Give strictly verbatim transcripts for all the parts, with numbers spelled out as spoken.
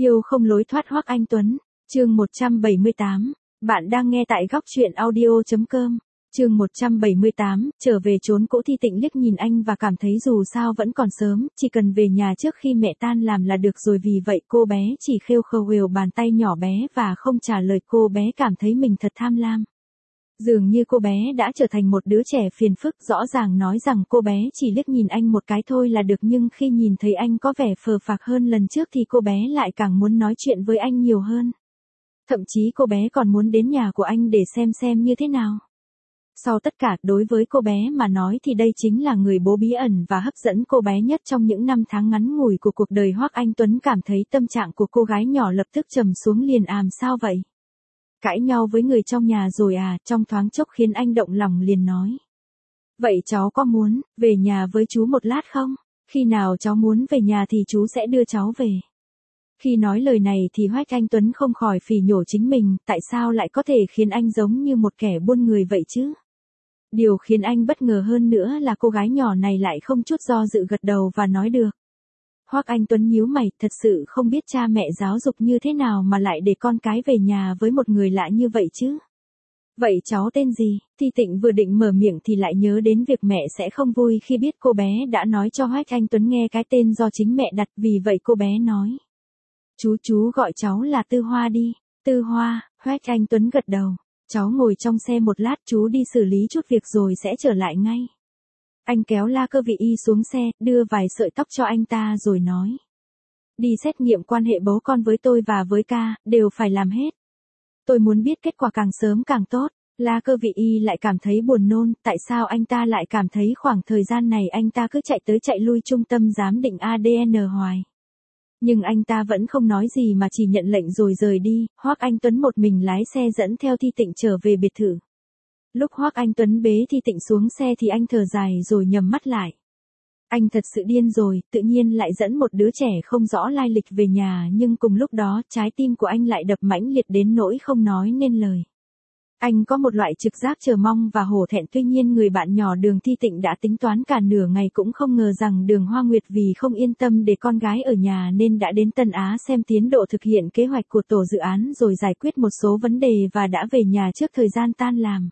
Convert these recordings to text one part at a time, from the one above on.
Yêu không lối thoát Hoắc Anh Tuấn, chương một trăm bảy mươi tám. Bạn đang nghe tại góc truyện audio.com. Chương một trăm bảy mươi tám, trở về trốn cũ. Thi Tịnh liếc nhìn anh và cảm thấy dù sao vẫn còn sớm, chỉ cần về nhà trước khi mẹ tan làm là được rồi, vì vậy cô bé chỉ khêu khâu huều bàn tay nhỏ bé và không trả lời. Cô bé cảm thấy mình thật tham lam. Dường như cô bé đã trở thành một đứa trẻ phiền phức, rõ ràng nói rằng cô bé chỉ liếc nhìn anh một cái thôi là được, nhưng khi nhìn thấy anh có vẻ phờ phạc hơn lần trước thì cô bé lại càng muốn nói chuyện với anh nhiều hơn. Thậm chí cô bé còn muốn đến nhà của anh để xem xem như thế nào. Sau tất cả, đối với cô bé mà nói thì đây chính là người bố bí ẩn và hấp dẫn cô bé nhất trong những năm tháng ngắn ngủi của cuộc đời. Hoắc Anh Tuấn cảm thấy tâm trạng của cô gái nhỏ lập tức trầm xuống liền. Àm sao vậy? Cãi nhau với người trong nhà rồi à? Trong thoáng chốc khiến anh động lòng liền nói. Vậy cháu có muốn về nhà với chú một lát không? Khi nào cháu muốn về nhà thì chú sẽ đưa cháu về. Khi nói lời này thì Hoắc Anh Tuấn không khỏi phỉ nhổ chính mình, tại sao lại có thể khiến anh giống như một kẻ buôn người vậy chứ? Điều khiến anh bất ngờ hơn nữa là cô gái nhỏ này lại không chút do dự gật đầu và nói được. Hoắc Anh Tuấn nhíu mày, thật sự không biết cha mẹ giáo dục như thế nào mà lại để con cái về nhà với một người lạ như vậy chứ. Vậy cháu tên gì? Thi Tịnh vừa định mở miệng thì lại nhớ đến việc mẹ sẽ không vui khi biết cô bé đã nói cho Hoắc Anh Tuấn nghe cái tên do chính mẹ đặt, vì vậy cô bé nói. Chú chú gọi cháu là Tư Hoa đi. Tư Hoa, Hoắc Anh Tuấn gật đầu. Cháu ngồi trong xe một lát, chú đi xử lý chút việc rồi sẽ trở lại ngay. Anh kéo La Cơ Vị Y xuống xe, đưa vài sợi tóc cho anh ta rồi nói. Đi xét nghiệm quan hệ bố con với tôi và với ca, đều phải làm hết. Tôi muốn biết kết quả càng sớm càng tốt. La Cơ Vị Y lại cảm thấy buồn nôn, tại sao anh ta lại cảm thấy khoảng thời gian này anh ta cứ chạy tới chạy lui trung tâm giám định a đê en hoài. Nhưng anh ta vẫn không nói gì mà chỉ nhận lệnh rồi rời đi. Hoắc Anh Tuấn một mình lái xe dẫn theo Thi Tịnh trở về biệt thự. Lúc Hoắc Anh Tuấn bế Thi Tịnh xuống xe thì anh thở dài rồi nhắm mắt lại. Anh thật sự điên rồi, tự nhiên lại dẫn một đứa trẻ không rõ lai lịch về nhà, nhưng cùng lúc đó trái tim của anh lại đập mãnh liệt đến nỗi không nói nên lời. Anh có một loại trực giác chờ mong và hổ thẹn, tuy nhiên người bạn nhỏ Đường Thi Tịnh đã tính toán cả nửa ngày cũng không ngờ rằng Đường Hoa Nguyệt vì không yên tâm để con gái ở nhà nên đã đến Tân Á xem tiến độ thực hiện kế hoạch của tổ dự án rồi giải quyết một số vấn đề và đã về nhà trước thời gian tan làm.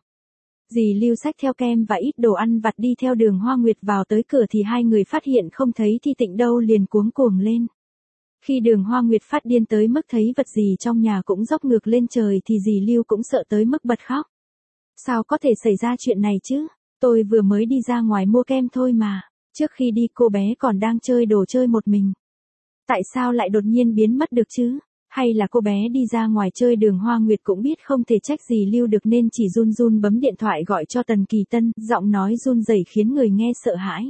Dì Lưu xách theo kem và ít đồ ăn vặt đi theo Đường Hoa Nguyệt vào tới cửa thì hai người phát hiện không thấy Thi Tịnh đâu liền cuống cuồng lên. Khi Đường Hoa Nguyệt phát điên tới mức thấy vật gì trong nhà cũng dốc ngược lên trời thì dì Lưu cũng sợ tới mức bật khóc. Sao có thể xảy ra chuyện này chứ? Tôi vừa mới đi ra ngoài mua kem thôi mà. Trước khi đi cô bé còn đang chơi đồ chơi một mình. Tại sao lại đột nhiên biến mất được chứ? Hay là cô bé đi ra ngoài chơi? Đường Hoa Nguyệt cũng biết không thể trách dì Lưu được nên chỉ run run bấm điện thoại gọi cho Tần Kỳ Tân, giọng nói run rẩy khiến người nghe sợ hãi.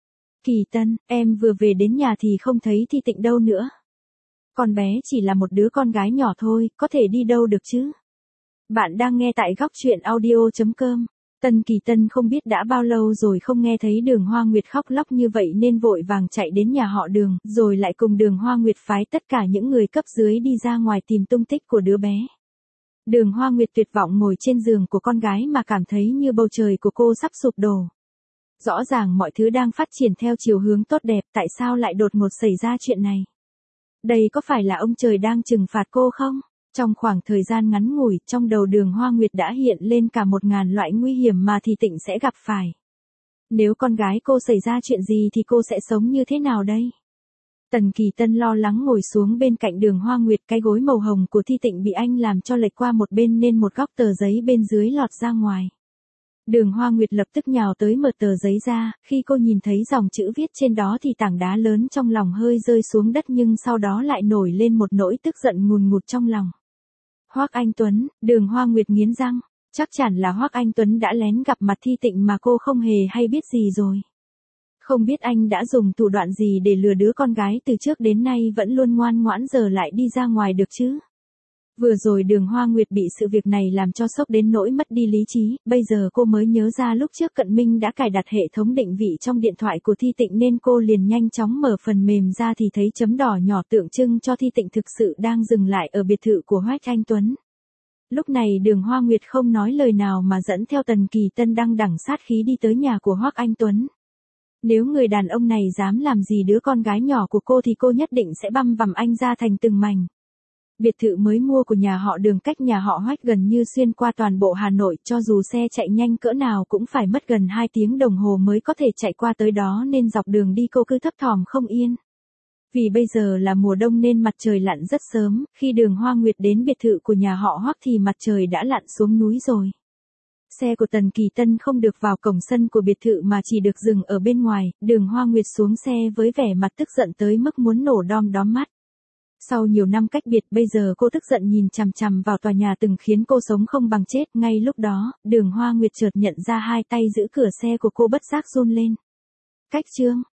Kỳ Tân, em vừa về đến nhà thì không thấy Thi Tịnh đâu nữa. Con bé chỉ là một đứa con gái nhỏ thôi, có thể đi đâu được chứ? Bạn đang nghe tại góc truyện audio.com. Tần Kỳ Tân không biết đã bao lâu rồi không nghe thấy Đường Hoa Nguyệt khóc lóc như vậy nên vội vàng chạy đến nhà họ Đường, rồi lại cùng Đường Hoa Nguyệt phái tất cả những người cấp dưới đi ra ngoài tìm tung tích của đứa bé. Đường Hoa Nguyệt tuyệt vọng ngồi trên giường của con gái mà cảm thấy như bầu trời của cô sắp sụp đổ. Rõ ràng mọi thứ đang phát triển theo chiều hướng tốt đẹp, tại sao lại đột ngột xảy ra chuyện này? Đây có phải là ông trời đang trừng phạt cô không? Trong khoảng thời gian ngắn ngủi, trong đầu Đường Hoa Nguyệt đã hiện lên cả một ngàn loại nguy hiểm mà Thi Tịnh sẽ gặp phải. Nếu con gái cô xảy ra chuyện gì thì cô sẽ sống như thế nào đây? Tần Kỳ Tân lo lắng ngồi xuống bên cạnh Đường Hoa Nguyệt, cái gối màu hồng của Thi Tịnh bị anh làm cho lệch qua một bên nên một góc tờ giấy bên dưới lọt ra ngoài. Đường Hoa Nguyệt lập tức nhào tới mở tờ giấy ra, khi cô nhìn thấy dòng chữ viết trên đó thì tảng đá lớn trong lòng hơi rơi xuống đất, nhưng sau đó lại nổi lên một nỗi tức giận ngùn ngụt trong lòng. Hoắc Anh Tuấn, Đường Hoa Nguyệt nghiến răng, chắc chắn là Hoắc Anh Tuấn đã lén gặp mặt Thi Tịnh mà cô không hề hay biết gì rồi. Không biết anh đã dùng thủ đoạn gì để lừa đứa con gái từ trước đến nay vẫn luôn ngoan ngoãn giờ lại đi ra ngoài được chứ? Vừa rồi Đường Hoa Nguyệt bị sự việc này làm cho sốc đến nỗi mất đi lý trí, bây giờ cô mới nhớ ra lúc trước Cận Minh đã cài đặt hệ thống định vị trong điện thoại của Thi Tịnh nên cô liền nhanh chóng mở phần mềm ra thì thấy chấm đỏ nhỏ tượng trưng cho Thi Tịnh thực sự đang dừng lại ở biệt thự của Hoắc Anh Tuấn. Lúc này Đường Hoa Nguyệt không nói lời nào mà dẫn theo Tần Kỳ Tân đang đằng sát khí đi tới nhà của Hoắc Anh Tuấn. Nếu người đàn ông này dám làm gì đứa con gái nhỏ của cô thì cô nhất định sẽ băm vằm anh ra thành từng mảnh. Biệt thự mới mua của nhà họ Đường cách nhà họ Hoách gần như xuyên qua toàn bộ Hà Nội, cho dù xe chạy nhanh cỡ nào cũng phải mất gần hai tiếng đồng hồ mới có thể chạy qua tới đó, nên dọc đường đi cô cứ thấp thỏm không yên. Vì bây giờ là mùa đông nên mặt trời lặn rất sớm, khi Đường Hoa Nguyệt đến biệt thự của nhà họ Hoắc thì mặt trời đã lặn xuống núi rồi. Xe của Tần Kỳ Tân không được vào cổng sân của biệt thự mà chỉ được dừng ở bên ngoài. Đường Hoa Nguyệt xuống xe với vẻ mặt tức giận tới mức muốn nổ đom đóm mắt. Sau nhiều năm cách biệt, bây giờ cô tức giận nhìn chằm chằm vào tòa nhà từng khiến cô sống không bằng chết. Ngay lúc đó, Đường Hoa Nguyệt chợt nhận ra hai tay giữ cửa xe của cô bất giác run lên. Cách chương